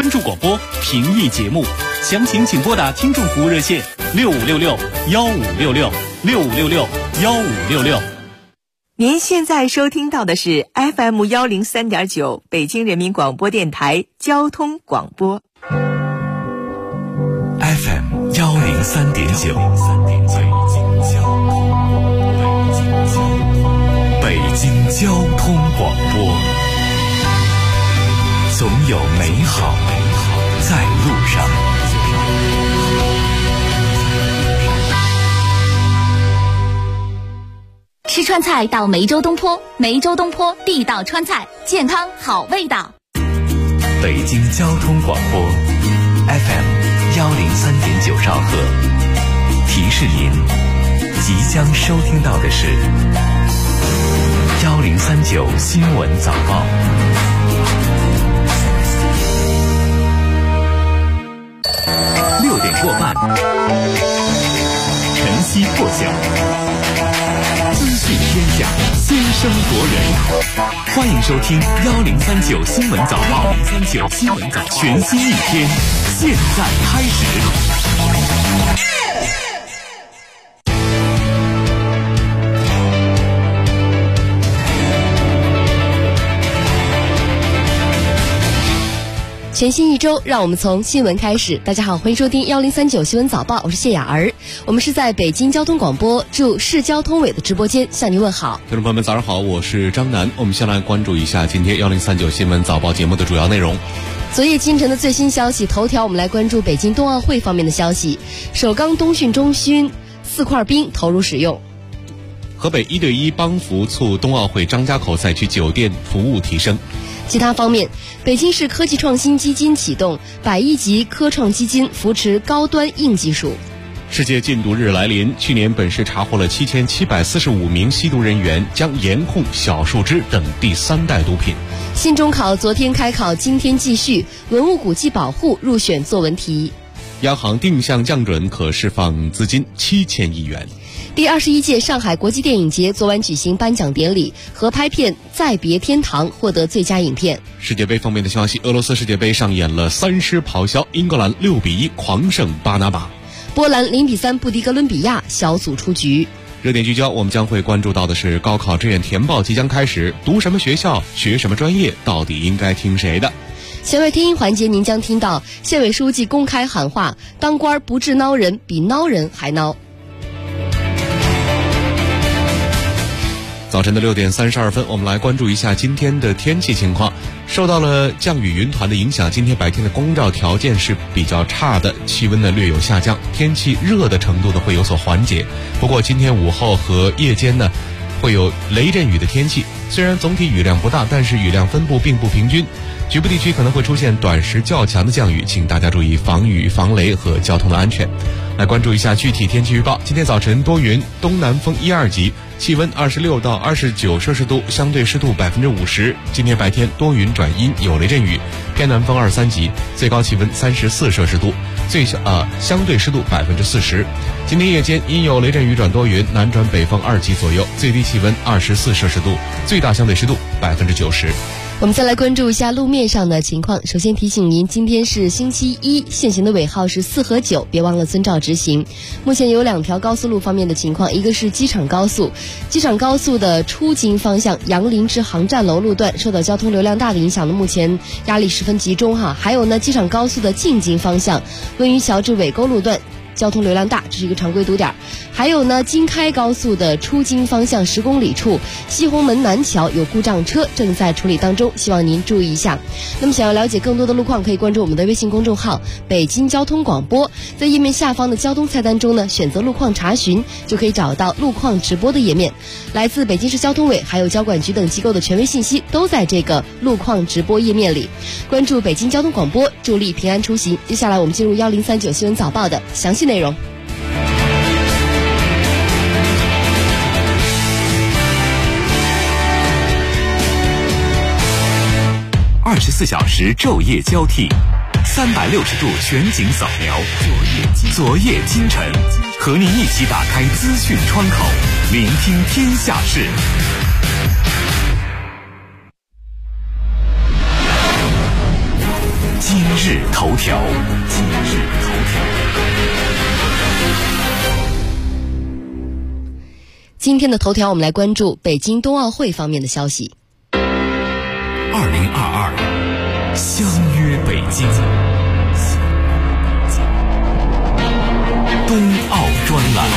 关注广播，评议节目，详情请拨打听众服务热线6566-1566-6566-1566。 您现在收听到的是 FM 103.9北京人民广播电台交通广播。 FM 103.9，北京交通广播，总有美好在路上。 吃川菜到梅州东坡，梅州东坡地道川菜，健康好味道。 北京交通广播 FM 103.9兆赫，提示您即将收听到的是1039新闻早报。6点过半，晨曦破晓，资讯天下，先声夺人。欢迎收听1039新闻早报，1039新闻早报，全新一天，现在开始。 全新一周，让我们从新闻开始。大家好，欢迎收听1039新闻早报，我是谢雅儿。我们是在北京交通广播驻市交通委的直播间向您问好。 听众朋友们早上好，我是张楠。我们先来关注一下今天1039新闻早报节目的主要内容。 昨夜今晨的最新消息，头条我们来关注北京冬奥会方面的消息。首钢冬训中心4块冰投入使用。 河北1对1帮扶促冬奥会张家口赛区酒店服务提升。 其他方面，北京市科技创新基金启动100亿级科创基金，扶持高端硬技术。 世界禁毒日来临，去年本市查获了7745名吸毒人员，将严控小树枝等第3代毒品。 新中考昨天开考，今天继续，文物古迹保护入选作文题。 央行定向降准可释放资金7000亿元。 第21届上海国际电影节昨晚举行颁奖典礼，合拍片《再别天堂》获得最佳影片。 世界杯方面的消息，俄罗斯世界杯上演了3狮咆哮，英格兰6比1狂胜巴拿马， 波兰0比3不敌哥伦比亚，小组出局。 热点聚焦，我们将会关注到的是高考志愿填报即将开始，读什么学校，学什么专业，到底应该听谁的？ 弦外听音环节，您将听到县委书记公开喊话：当官不治孬人，比孬人还孬。 早晨的6点32分，我们来关注一下今天的天气情况。受到了降雨云团的影响，今天白天的光照条件是比较差的，气温呢略有下降，天气热的程度呢会有所缓解。不过今天午后和夜间呢会有雷阵雨的天气，虽然总体雨量不大，但是雨量分布并不平均，局部地区可能会出现短时较强的降雨，请大家注意防雨防雷和交通的安全。来关注一下具体天气预报。今天早晨多云，东南风1、2级，气温26到29摄氏度，相对湿度50%。今天白天多云转阴，有雷阵雨，偏南风2、3级，最高气温34摄氏度，相对湿度40%。今天夜间阴有雷阵雨转多云，南转北风2级左右，最低气温24摄氏度，最大相对湿度90%。 我们再来关注一下路面上的情况。首先提醒您，今天是星期一，限行的尾号是4和9，别忘了遵照执行。目前有2条高速路方面的情况，一个是机场高速，机场高速的出京方向杨林至航站楼路段受到交通流量大的影响呢，目前压力十分集中哈。还有呢，机场高速的进京方向温榆桥至尾沟路段交通流量大，这是一个常规堵点。还有呢，京开高速的出京方向10公里处西红门南桥有故障车正在处理当中，希望您注意一下。那么想要了解更多的路况，可以关注我们的微信公众号北京交通广播，在页面下方的交通菜单中呢，选择路况查询，就可以找到路况直播的页面。来自北京市交通委还有交管局等机构的权威信息都在这个路况直播页面里。关注北京交通广播，助力平安出行。接下来我们进入1039新闻早报的详细内容。 24小时昼夜交替，360度全景扫描，昨夜今晨，和您一起打开资讯窗口，聆听天下事。今日头条。 今天的头条，我们来关注北京冬奥会方面的消息。 2022相约北京，冬奥专栏。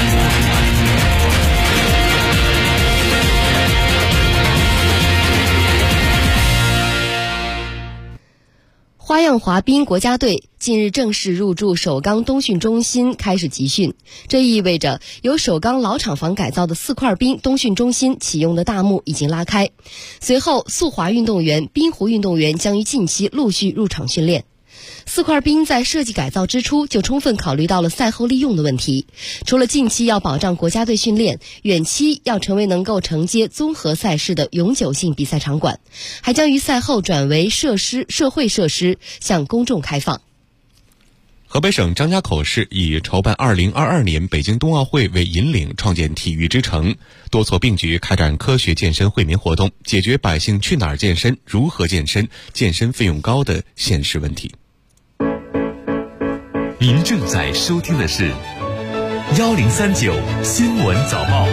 花样滑冰国家队近日正式入驻首钢冬训中心开始集训，这意味着由首钢老厂房改造的4块冰冬训中心启用的大幕已经拉开。随后，速滑运动员、冰壶运动员将于近期陆续入场训练。4块冰在设计改造之初就充分考虑到了赛后利用的问题，除了近期要保障国家队训练，远期要成为能够承接综合赛事的永久性比赛场馆，还将于赛后转为社会设施向公众开放。 河北省张家口市以筹办2022年北京冬奥会为引领，创建体育之城，多措并举开展科学健身惠民活动，解决百姓去哪儿健身、如何健身、健身费用高的现实问题。 您正在收听的是1039新闻早报。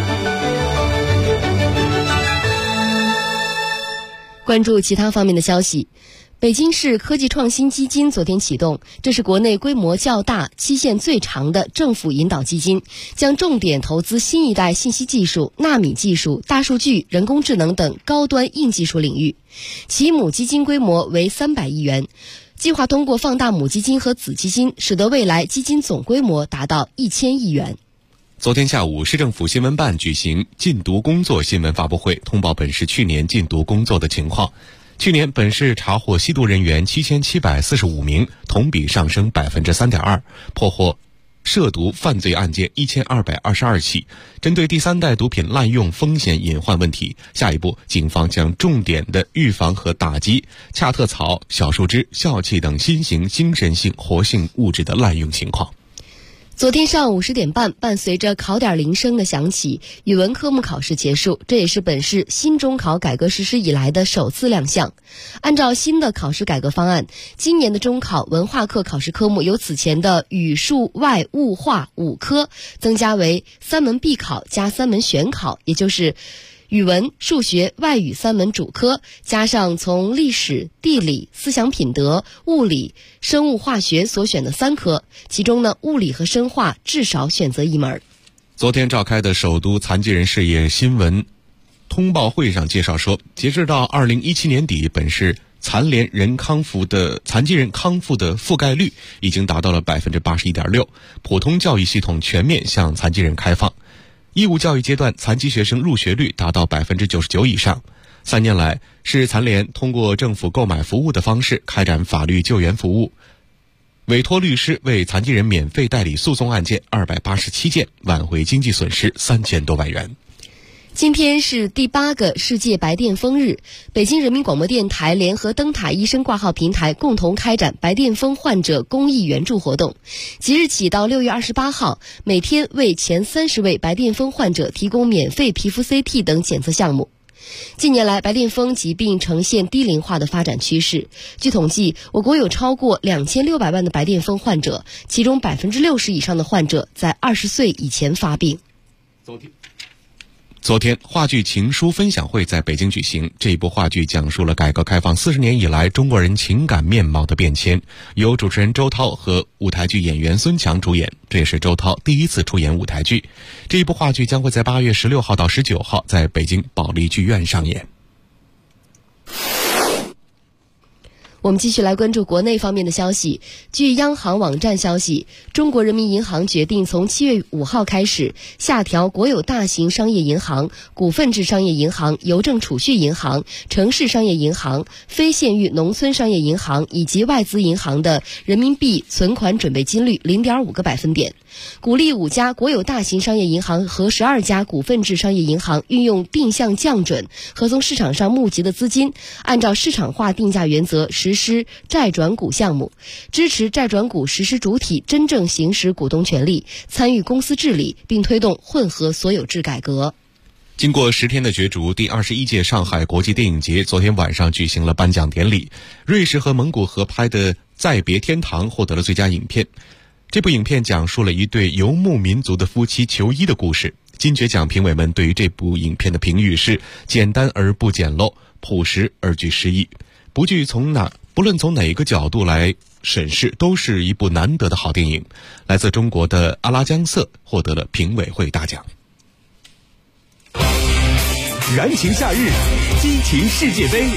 关注其他方面的消息。北京市科技创新基金昨天启动，这是国内规模较大、期限最长的政府引导基金，将重点投资新一代信息技术、纳米技术、大数据、人工智能等高端硬技术领域，其母基金规模为300亿元。计划通过放大母基金和子基金，使得未来基金总规模达到1000亿元。 昨天下午，市政府新闻办举行禁毒工作新闻发布会，通报本市去年禁毒工作的情况。去年本市查获吸毒人员7745名，同比上升3.2%，破获涉毒犯罪案件1222起。针对第3代毒品滥用风险隐患问题，下一步警方将重点的预防和打击恰特草、小树枝、笑气等新型精神性活性物质的滥用情况。 昨天上午10点半，伴随着考点铃声的响起，语文科目考试结束，这也是本市新中考改革实施以来的首次亮相。按照新的考试改革方案，今年的中考文化课考试科目由此前的语数外物化5科增加为3门必考加3门选考，也就是语文、数学、外语3门主科，加上从历史、地理、思想品德、物理、生物化学所选的3科，其中呢，物理和生化至少选择1门。 昨天召开的首都残疾人事业新闻通报会上介绍说，截至到2017年底，本市残疾人康复的覆盖率已经达到了81.6%，普通教育系统全面向残疾人开放。义务教育阶段残疾学生入学率达到99%以上。3年来，市残联通过政府购买服务的方式开展法律救援服务，委托律师为残疾人免费代理诉讼案件287件，挽回经济损失3000多万元。 今天是第8个世界白癜风日，北京人民广播电台联合灯塔医生挂号平台共同开展白癜风患者公益援助活动。即日起到6月28号，每天为前30位白癜风患者提供免费皮肤 CT 等检测项目。近年来，白癜风疾病呈现低龄化的发展趋势。据统计，我国有超过2600万的白癜风患者，其中60%以上的患者在20岁以前发病。 昨天，话剧情书分享会在北京举行。这一部话剧讲述了改革开放40年以来中国人情感面貌的变迁，由主持人周涛和舞台剧演员孙强主演，这也是周涛第一次出演舞台剧。这一部话剧将会在8月16号到19号在北京保利剧院上演。 我们继续来关注国内方面的消息。据央行网站消息，中国人民银行决定从7月5号开始下调国有大型商业银行、股份制商业银行、邮政储蓄银行、城市商业银行、非县域农村商业银行以及外资银行的人民币存款准备金率 0.5个百分点，鼓励5家国有大型商业银行和12家股份制商业银行运用定向降准和从市场上募集的资金，按照市场化定价原则实施债转股项目，支持债转股实施主体真正行使股东权利，参与公司治理，并推动混合所有制改革。 经过10天的角逐，第21届上海国际电影节昨天晚上举行了颁奖典礼。瑞士和蒙古合拍的再别天堂》获得了最佳影片。这部影片讲述了一对游牧民族的夫妻求医的故事。金爵奖评委们对于这部影片的评语是简单而不简陋，朴实而具诗意。不论从哪一个角度来审视，都是一部难得的好电影。来自中国的阿拉江瑟获得了评委会大奖。 燃情夏日，激情世界杯。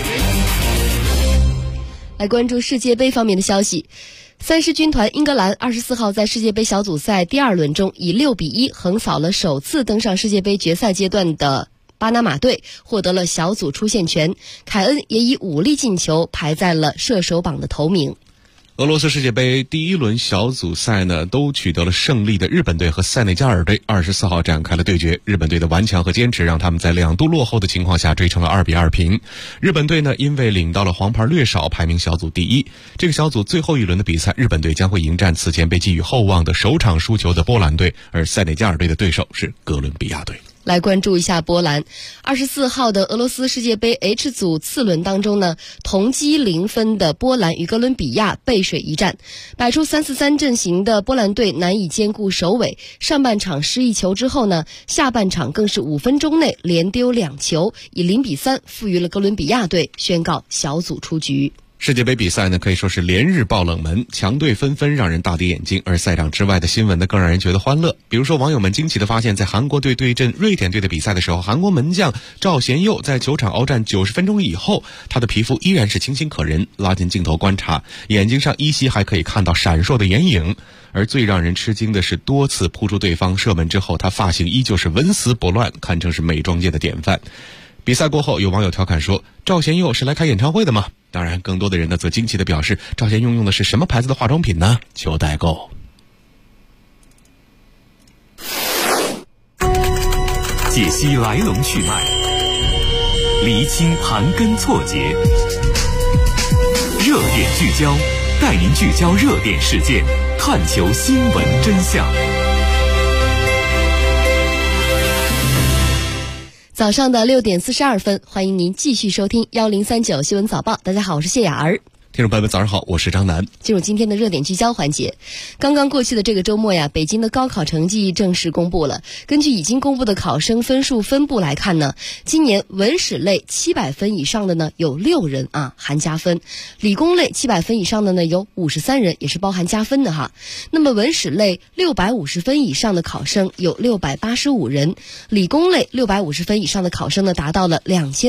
来关注世界杯方面的消息。三狮军团英格兰24号在世界杯小组赛第2轮中以6-1横扫了首次登上世界杯决赛阶段的巴拿马队，获得了小组出线权。凯恩也以5粒进球排在了射手榜的头名。 俄罗斯世界杯第1轮小组赛呢，都取得了胜利的日本队和塞内加尔队24号展开了对决。日本队的顽强和坚持让他们在2度落后的情况下追成了2-2平。日本队呢，因为领到了黄牌略少，排名小组第1。这个小组最后1轮的比赛，日本队将会迎战此前被寄予厚望的首场输球的波兰队，而塞内加尔队的对手是哥伦比亚队。 来关注一下波兰。24号的俄罗斯世界杯 H 组次轮当中呢，同积0分的波兰与哥伦比亚背水一战。摆出3-4-3阵型的波兰队难以兼顾首尾，上半场失一球之后呢，下半场更是5分钟内连丢2球，以0-3负于了哥伦比亚队，宣告小组出局。 世界杯比赛呢，可以说是连日爆冷门，强队纷纷让人大跌眼镜，而赛场之外的新闻呢，更让人觉得欢乐。比如说，网友们惊奇地发现，在韩国队对阵瑞典队的比赛的时候，韩国门将赵贤佑在球场鏖战90分钟以后，他的皮肤依然是清新可人。拉近镜头观察，眼睛上依稀还可以看到闪烁的眼影。而最让人吃惊的是，多次扑出对方射门之后，他发型依旧是纹丝不乱，堪称是美妆界的典范。比赛过后，有网友调侃说，赵贤佑是来开演唱会的吗？当然，更多的人呢则惊奇地表示，赵贤佑用的是什么牌子的化妆品呢？求代购。 解析来龙去脉，厘清盘根错节，热点聚焦，带您聚焦热点事件，探求新闻真相。 早上的6点42分，欢迎您继续收听1039新闻早报。大家好，我是谢雅儿。 听众朋友们早上好，我是张楠。 进入今天的热点聚焦环节。刚刚过去的这个周末呀，北京的高考成绩正式公布了。根据已经公布的考生分数分布来看呢，今年文史类700分以上的呢有6人啊，含加分；理工类700分以上的呢有53人，也是包含加分的哈。那么文史类650分以上的考生有685人，理工类650分以上的考生呢达到了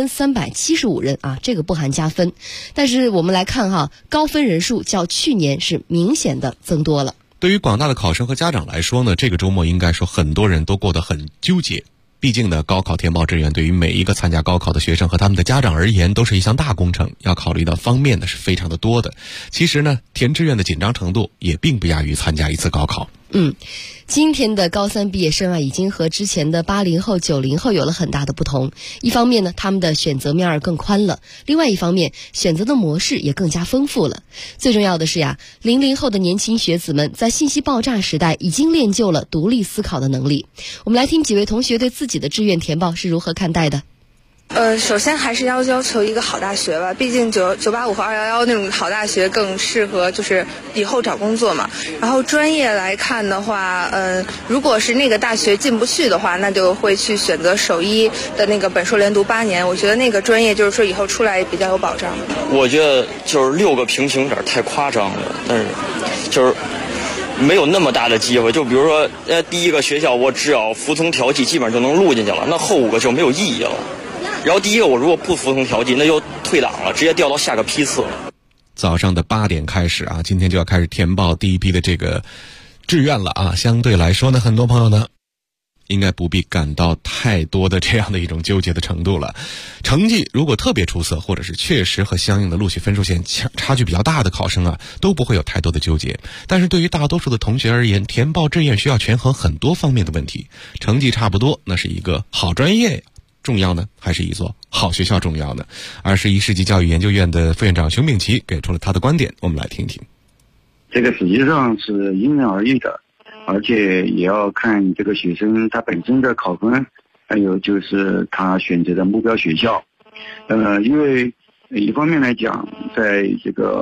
2375人啊，这个不含加分。但是我们来看高分人数较去年是明显的增多了。 对于广大的考生和家长来说呢，这个周末应该说很多人都过得很纠结。毕竟呢，高考填报志愿对于每一个参加高考的学生和他们的家长而言都是一项大工程，要考虑的方面呢是非常的多的。其实呢，填志愿的紧张程度也并不亚于参加一次高考。 今天的高3毕业生已经和之前的80后、90后有了很大的不同。一方面呢，他们的选择面更宽了；另外一方面，选择的模式也更加丰富了。最重要的是00后的年轻学子们在信息爆炸时代已经练就了独立思考的能力。我们来听几位同学对自己的志愿填报是如何看待的。 首先还是要求一个好大学吧，毕竟985和211那种好大学更适合就是以后找工作嘛。然后专业来看的话，如果是那个大学进不去的话，那就会去选择首医的那个本硕连读8年，我觉得那个专业就是说以后出来比较有保障。 我觉得就是6个平行有点太夸张了，但是就是没有那么大的机会。就比如说第一个学校我只要服从调剂基本上就能录进去了，那后5个就没有意义了。然后第一个我如果不服从调剂，那就退档了，直接调到下个批次了。 早上的8点开始啊，今天就要开始填报第一批的这个志愿了啊。相对来说呢，很多朋友呢应该不必感到太多的这样的一种纠结的程度了。成绩如果特别出色，或者是确实和相应的录取分数线差距比较大的考生啊，都不会有太多的纠结。但是对于大多数的同学而言，填报志愿需要权衡很多方面的问题。成绩差不多，那是一个好专业重要呢，还是一所好学校重要呢？21世纪教育研究院的副院长熊秉琦给出了他的观点，我们来听听。 这个实际上是因人而异的，而且也要看这个学生他本身的考分，还有就是他选择的目标学校。因为一方面来讲，在这个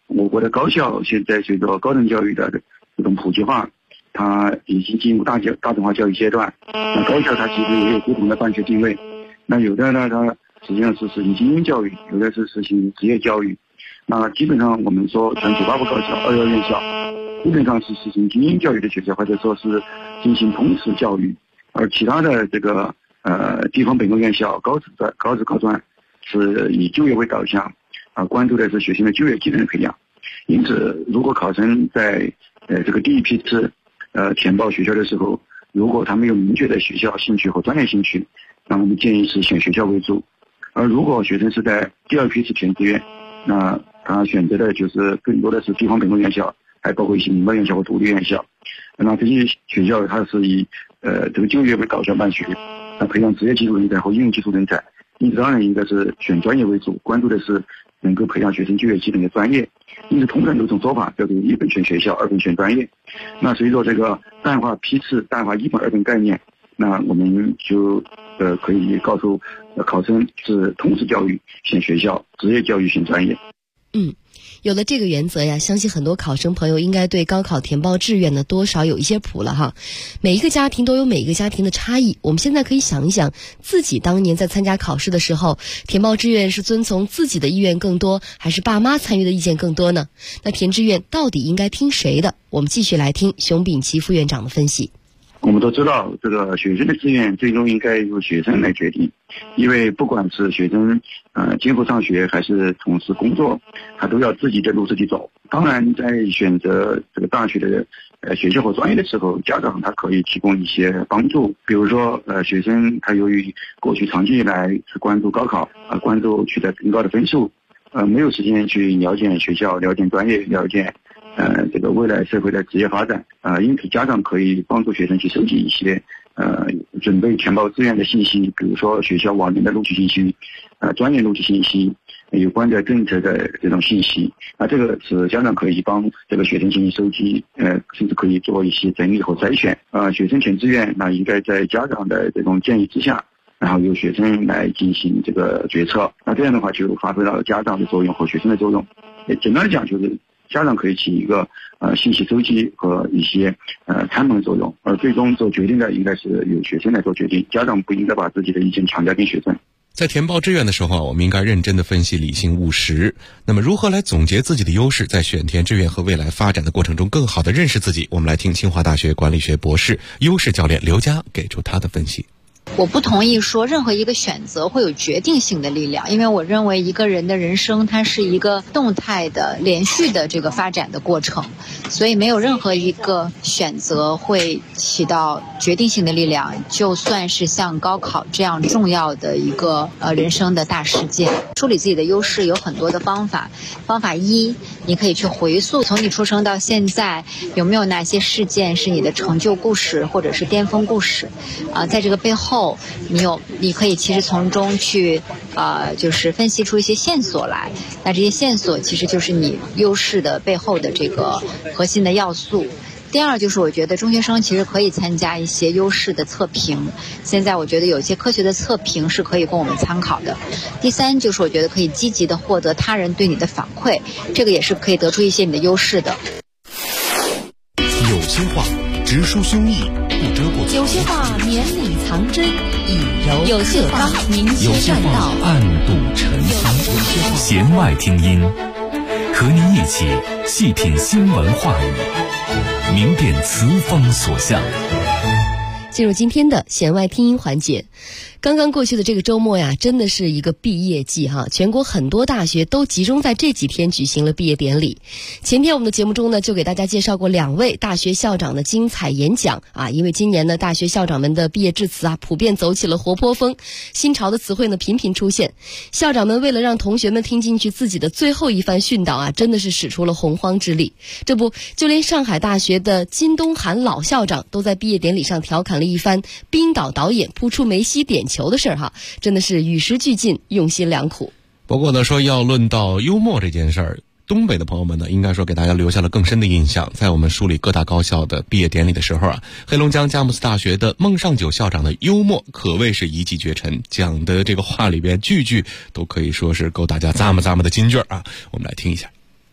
我国的高校现在随着高等教育的这种普及化，它已经进入大众化教育阶段。那高校它其实也有不同的办学定位，那有的呢，它实际上是实行精英教育，有的是实行职业教育。那基本上我们说全985高校、211院校，基本上是实行精英教育的学校，或者说是进行通识教育，而其他的这个地方本科院校、高职高专是以就业为导向，关注的是学生的就业技能的培养。因此，如果考生在这个第一批次填报学校的时候，如果他没有明确的学校兴趣和专业兴趣，那我们建议是选学校为主。而如果学生是在第二批次填志愿，那他选择的就是更多的是地方本科院校，还包括一些民办院校和独立院校。那这些学校它是以这个就业为导向办学，培养职业技术人才和应用技术人才。因此当然应该是选专业为主，关注的是能够培养学生就业技能的专业。因此通常有一种说法叫做一本选学校，二本选专业。那随着这个淡化批次、淡化一本二本概念，那我们就可以告诉考生是通识教育选学校，职业教育选专业。 有了这个原则呀，相信很多考生朋友应该对高考填报志愿呢多少有一些谱了哈。每一个家庭都有每一个家庭的差异，我们现在可以想一想，自己当年在参加考试的时候，填报志愿是遵从自己的意愿更多，还是爸妈参与的意见更多呢？那填志愿到底应该听谁的？我们继续来听熊丙奇副院长的分析。 我们都知道，这个学生的志愿最终应该由学生来决定，因为不管是学生今后上学还是从事工作，他都要自己的路自己走。当然，在选择这个大学的学校和专业的时候，家长他可以提供一些帮助，比如说学生他由于过去长期以来是关注高考关注取得更高的分数，没有时间去了解学校、了解专业、了解这个未来社会的职业发展因此家长可以帮助学生去收集一些准备填报志愿的信息，比如说学校往年的录取信息专业录取信息，有关的政策的这种信息这个是家长可以帮这个学生进行收集甚至可以做一些整理和筛选学生填志愿那应该在家长的这种建议之下，然后由学生来进行这个决策，那这样的话就发挥到家长的作用和学生的作用。简单的讲就是家长可以起一个信息收集和一些参谋作用，而最终做决定的应该是由学生来做决定，家长不应该把自己的意见强加给学生。 在填报志愿的时候我们应该认真的分析，理性务实。那么如何来总结自己的优势，在选填志愿和未来发展的过程中更好的认识自己？我们来听清华大学管理学博士、优势教练刘佳给出他的分析。 我不同意说任何一个选择会有决定性的力量，因为我认为一个人的人生它是一个动态的连续的这个发展的过程，所以没有任何一个选择会起到决定性的力量，就算是像高考这样重要的一个人生的大事件。梳理自己的优势有很多的方法。方法一，你可以去回溯从你出生到现在有没有哪些事件是你的成就故事或者是巅峰故事在这个背后你可以其实从中去就是分析出一些线索来，那这些线索其实就是你优势的背后的这个核心的要素。第二就是我觉得中学生其实可以参加一些优势的测评，现在我觉得有一些科学的测评是可以供我们参考的。第三就是我觉得可以积极的获得他人对你的反馈，这个也是可以得出一些你的优势的。 有些话直抒胸臆，不遮不藏； 有些话绵里藏针，以柔有些话明有些话暗度陈仓。弦外听音，和您一起细品新闻话语，明辨词风所向。 进入今天的弦外听音环节。刚刚过去的这个周末呀，真的是一个毕业季哈，全国很多大学都集中在这几天举行了毕业典礼。前天我们的节目中呢，就给大家介绍过2位大学校长的精彩演讲因为今年呢，大学校长们的毕业致辞普遍走起了活泼风，新潮的词汇呢频频出现。校长们为了让同学们听进去自己的最后一番训导真的是使出了洪荒之力。这不，就连上海大学的金东涵老校长都在毕业典礼上调侃了一番冰岛导演扑出梅西点球的事儿真的是与时俱进，用心良苦。 不过呢，说要论到幽默这件事儿，东北的朋友们呢，应该说给大家留下了更深的印象。在我们梳理各大高校的毕业典礼的时候黑龙江佳木斯大学的孟尚九校长的幽默可谓是一骑绝尘，讲的这个话里边句句都可以说是够大家咂摸咂摸的金句我们来听一下。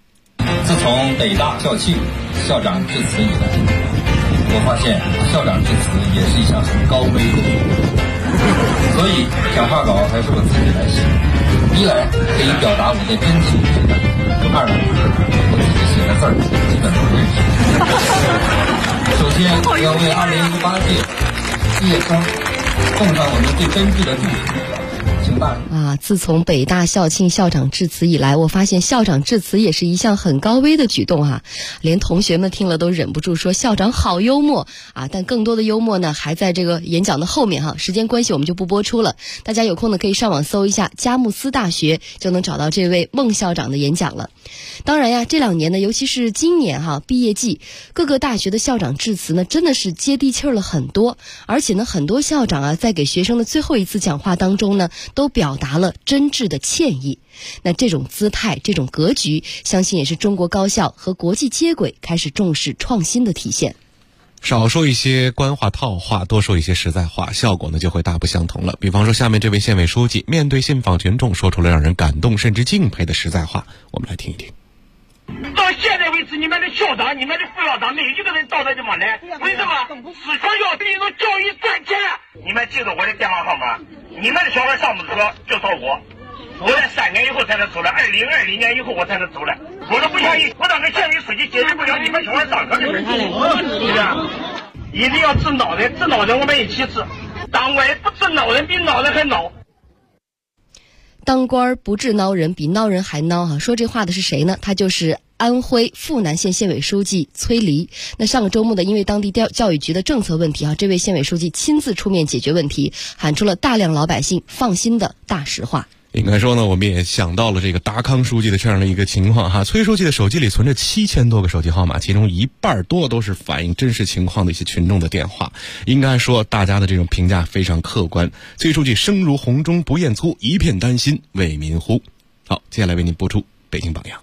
自从北大校庆校长致辞以来，我发现校长致辞也是一项很高危的举动，所以讲话稿还是我自己来写。一来可以表达我的真情实感，二来我自己写的字儿基本都认识。首先要为2018届毕业生送上我们最真挚的祝福。 自从北大校庆校长致辞以来，我发现校长致辞也是一项很高危的举动哈，连同学们听了都忍不住说校长好幽默啊！但更多的幽默呢，还在这个演讲的后面哈。时间关系，我们就不播出了。大家有空呢，可以上网搜一下佳木斯大学，就能找到这位孟校长的演讲了。当然呀，这2年呢，尤其是今年哈，毕业季，各个大学的校长致辞呢，真的是接地气儿了很多。而且呢，很多校长啊，在给学生的最后一次讲话当中呢，都表达了真挚的歉意。那这种姿态，这种格局，相信也是中国高校和国际接轨开始重视创新的体现。 少说一些官话套话，多说一些实在话，效果呢就会大不相同了。比方说下面这位县委书记面对信访群众说出了让人感动甚至敬佩的实在话，我们来听一听。 到现在为止，你们的校长、你们的副校长，每一个人到这地方来，为什么？四川要对着教育赚钱。你们记住我的电话号码，你们的小孩上不车就找我，我在3年以后才能出来，2020年以后我才能出来。我都不相信，我当个县委书记解决不了你们小孩上课的问题，是不是？一定要治老人，治老人我们一起治，当官不治老人比老人还孬。 当官不治孬人，比孬人还孬哈。说这话的是谁呢？他就是安徽阜南县县委书记崔黎。那上个周末呢，因为当地教育局的政策问题这位县委书记亲自出面解决问题，喊出了大量老百姓放心的大实话。 应该说呢，我们也想到了这个达康书记的这样的一个情况哈。崔书记的手机里存着7000多个手机号码，其中1半多都是反映真实情况的一些群众的电话。应该说大家的这种评价非常客观。崔书记声如洪钟不厌粗，一片丹心为民呼。好，接下来为您播出北京榜样。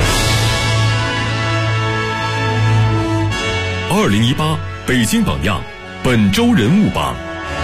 2018北京榜样本周人物榜。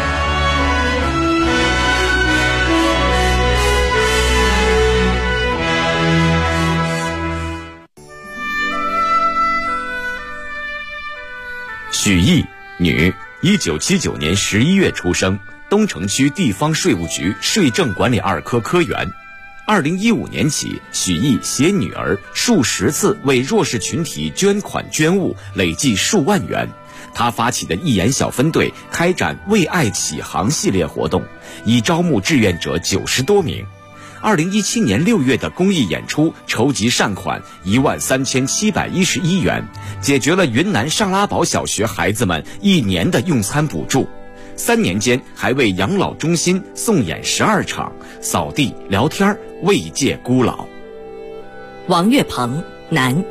许毅，女，1979年11月出生，东城区地方税务局税政管理2科科员。2015年起，许毅携女儿数10次为弱势群体捐款捐物，累计数万元。他发起的义研小分队开展为爱启航系列活动，已招募志愿者90多名。2017年6月的公益演出筹集善款13711元，解决了云南上拉堡小学孩子们1年的用餐补助。3年间还为养老中心送演12场，扫地聊天，慰藉孤老。 王月鹏，男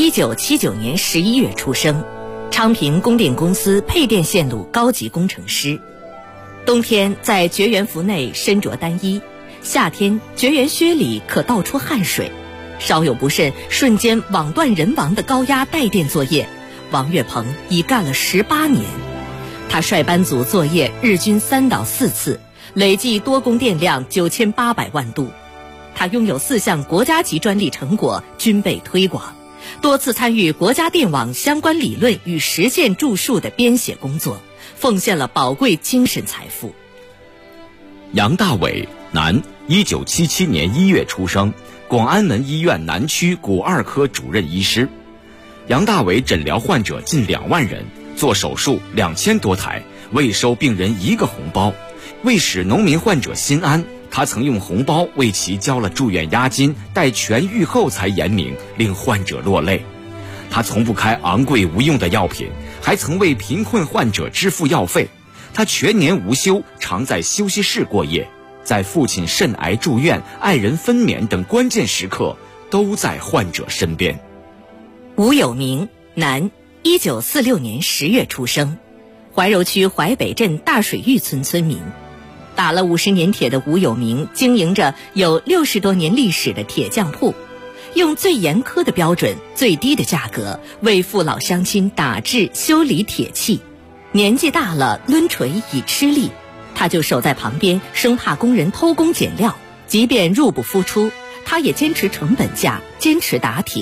，1979年11月出生，昌平供电公司配电线路高级工程师。冬天在绝缘服内身着单衣，夏天绝缘靴里可倒出汗水，稍有不慎瞬间网断人亡的高压带电作业，王月鹏已干了18年。他率班组作业日均3到4次，累计多供电量9800万度。他拥有4项国家级专利成果均被推广，多次参与国家电网相关理论与实践著述的编写工作，奉献了宝贵精神财富。 杨大伟，男，1977年1月出生，广安门医院南区骨2科主任医师。杨大伟诊疗患者近2万人，做手术2000多台，未收病人1个红包。为使农民患者心安，他曾用红包为其交了住院押金，待痊愈后才言明，令患者落泪。他从不开昂贵无用的药品，还曾为贫困患者支付药费。他全年无休，常在休息室过夜，在父亲肾癌住院、爱人分娩等关键时刻，都在患者身边。 吴有明，男，1946年10月出生，怀柔区淮北镇大水峪村村民。打了50年铁的吴有明经营着有60多年历史的铁匠铺，用最严苛的标准、最低的价格为父老乡亲打制修理铁器。年纪大了，抡锤已吃力，他就守在旁边，生怕工人偷工减料。即便入不敷出，他也坚持成本价，坚持打铁。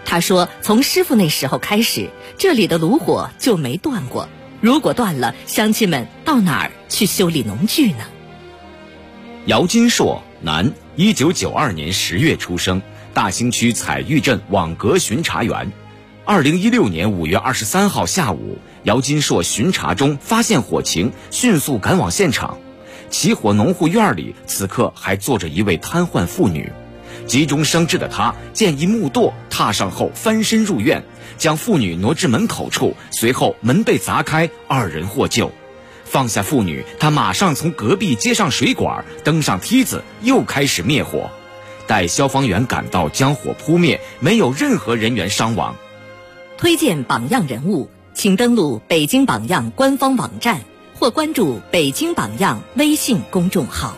他说从师傅那时候开始，这里的炉火就没断过，如果断了，乡亲们到哪儿去修理农具呢？ 姚金硕，男，1992年10月出生，大兴区彩玉镇网格巡查员。2016年5月23号下午，姚金硕巡查中发现火情，迅速赶往现场。起火农户院里此刻还坐着一位瘫痪妇女，急中生智的他见一木垛，踏上后翻身入院，将妇女挪至门口处，随后门被砸开，2人获救。放下妇女，他马上从隔壁接上水管，登上梯子，又开始灭火。待消防员赶到将火扑灭，没有任何人员伤亡。 推荐榜样人物，请登录北京榜样官方网站或关注北京榜样微信公众号。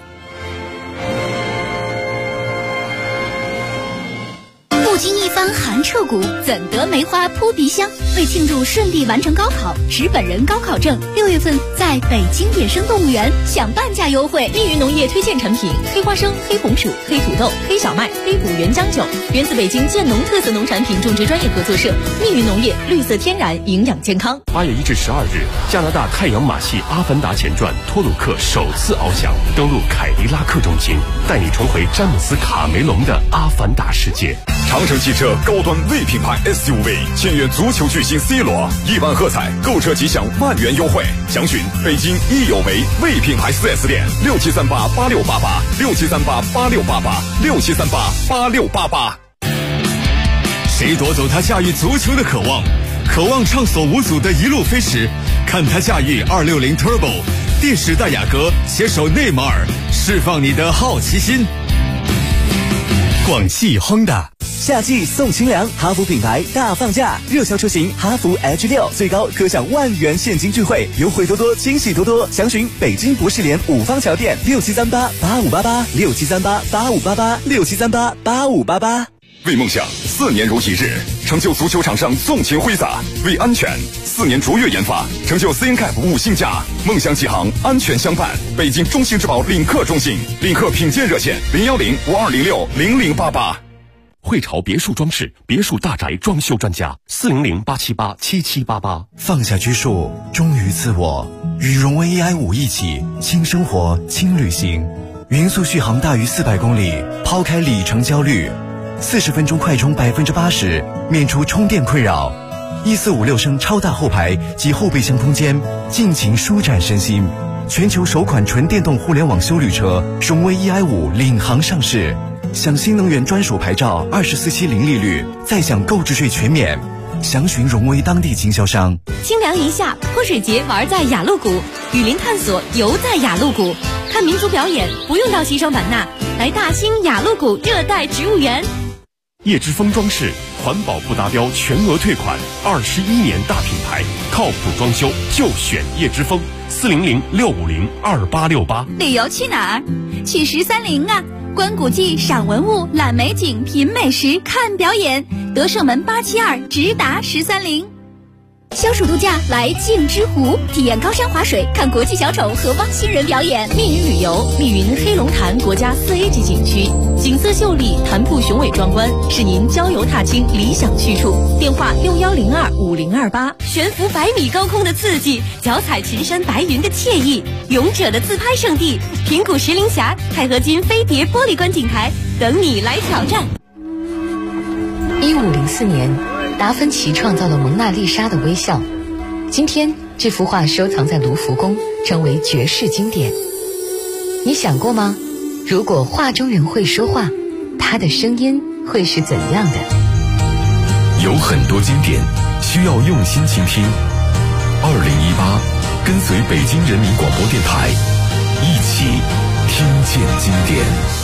不经一番寒彻骨，怎得梅花扑鼻香？为庆祝顺利完成高考，持本人高考证，6月份在北京野生动物园享半价优惠。 密云农业推荐产品：黑花生、黑红薯、黑土豆、黑小麦、黑虎原浆酒，源自北京建农特色农产品种植专业合作社。密云农业，绿色天然，营养健康。 8月1至12日，加拿大太阳马戏《阿凡达前传》托鲁克首次翱翔，登陆凯迪拉克中心，带你重回詹姆斯·卡梅隆的阿凡达世界。 长城汽车高端 V 品牌 SUV 签约足球巨星 C 罗，1万喝彩，购车即享万元优惠。详询北京一有为 V 品牌 4S 店67388688，67388688，67388688。谁夺走他驾驭足球的渴望？渴望畅所无阻的一路飞驰，看他驾驭260 Turbo， 电时代雅阁携手内马尔，释放你的好奇心。广汽 Honda。 夏季送清凉，哈弗品牌大放价，热销车型哈弗 H6最高可享万元现金钜惠，优惠多多，惊喜多多。详询北京博士联五方桥店67388588，67388588，67388588。 为梦想4年如一日，成就足球场上纵情挥洒；为安全4年卓越研发，成就 CNCAP 5星价。梦想启航，安全相伴。北京中兴之宝领克中心，领克品鉴热线01052060088。 汇潮别墅装饰，别墅大宅装修专家，400-878-7788。 放下拘束，忠于自我，与荣威 EI5一起轻生活、轻旅行。匀速续航大于400公里，抛开里程焦虑，40分钟快充80%，免除充电困扰。1456升超大后排及后备箱空间，尽情舒展身心。全球首款纯电动互联网休旅车荣威 EI5领航上市，享新能源专属牌照，24期零利率，再享购置税全免。详询荣威当地经销商。 清凉一下，泼水节玩在雅鹿谷，雨林探索游在雅鹿谷，看民族表演不用到西双版纳，来大兴雅鹿谷热带植物园。 叶之峰装饰，环保不达标全额退款，21年大品牌，靠谱装修就选叶之峰，400-650-2868。 旅游去哪儿？去13陵啊！观古迹、赏文物、览美景、品美食、看表演，德胜门872直达13陵。消暑度假来镜之湖，体验高山滑水，看国际小丑和汪星人表演。 密云旅游，密云黑龙潭国家4A 级景区，景色秀丽，潭瀑雄伟壮观，是您郊游踏青理想去处。电话61025028。悬浮100米高空的刺激，脚踩群山白云的惬意，勇者的自拍圣地，平谷石林峡、钛合金飞碟玻璃观景台，等你来挑战。 1504年，达芬奇创造了蒙娜丽莎的微笑。今天，这幅画收藏在卢浮宫，成为绝世经典。你想过吗？如果画中人会说话，他的声音会是怎样的？ 有很多经典需要用心倾听。2018，跟随北京人民广播电台，一起听见经典。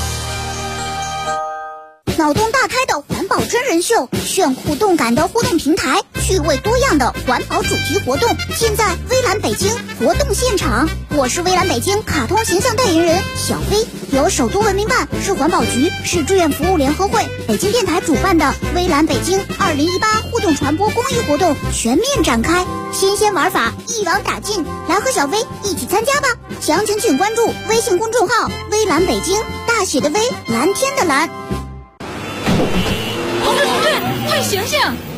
脑洞大开的环保真人秀，炫酷动感的互动平台，趣味多样的环保主题活动，现在微蓝北京活动现场。我是微蓝北京卡通形象代言人小飞，由首都文明办、市环保局、市志愿服务联合会、北京电台主办的微蓝北京2018互动传播公益活动全面展开，新鲜玩法一网打尽，来和小飞一起参加吧！详情请关注微信公众号微蓝北京，大写的微，蓝天的蓝。 同志，快醒醒！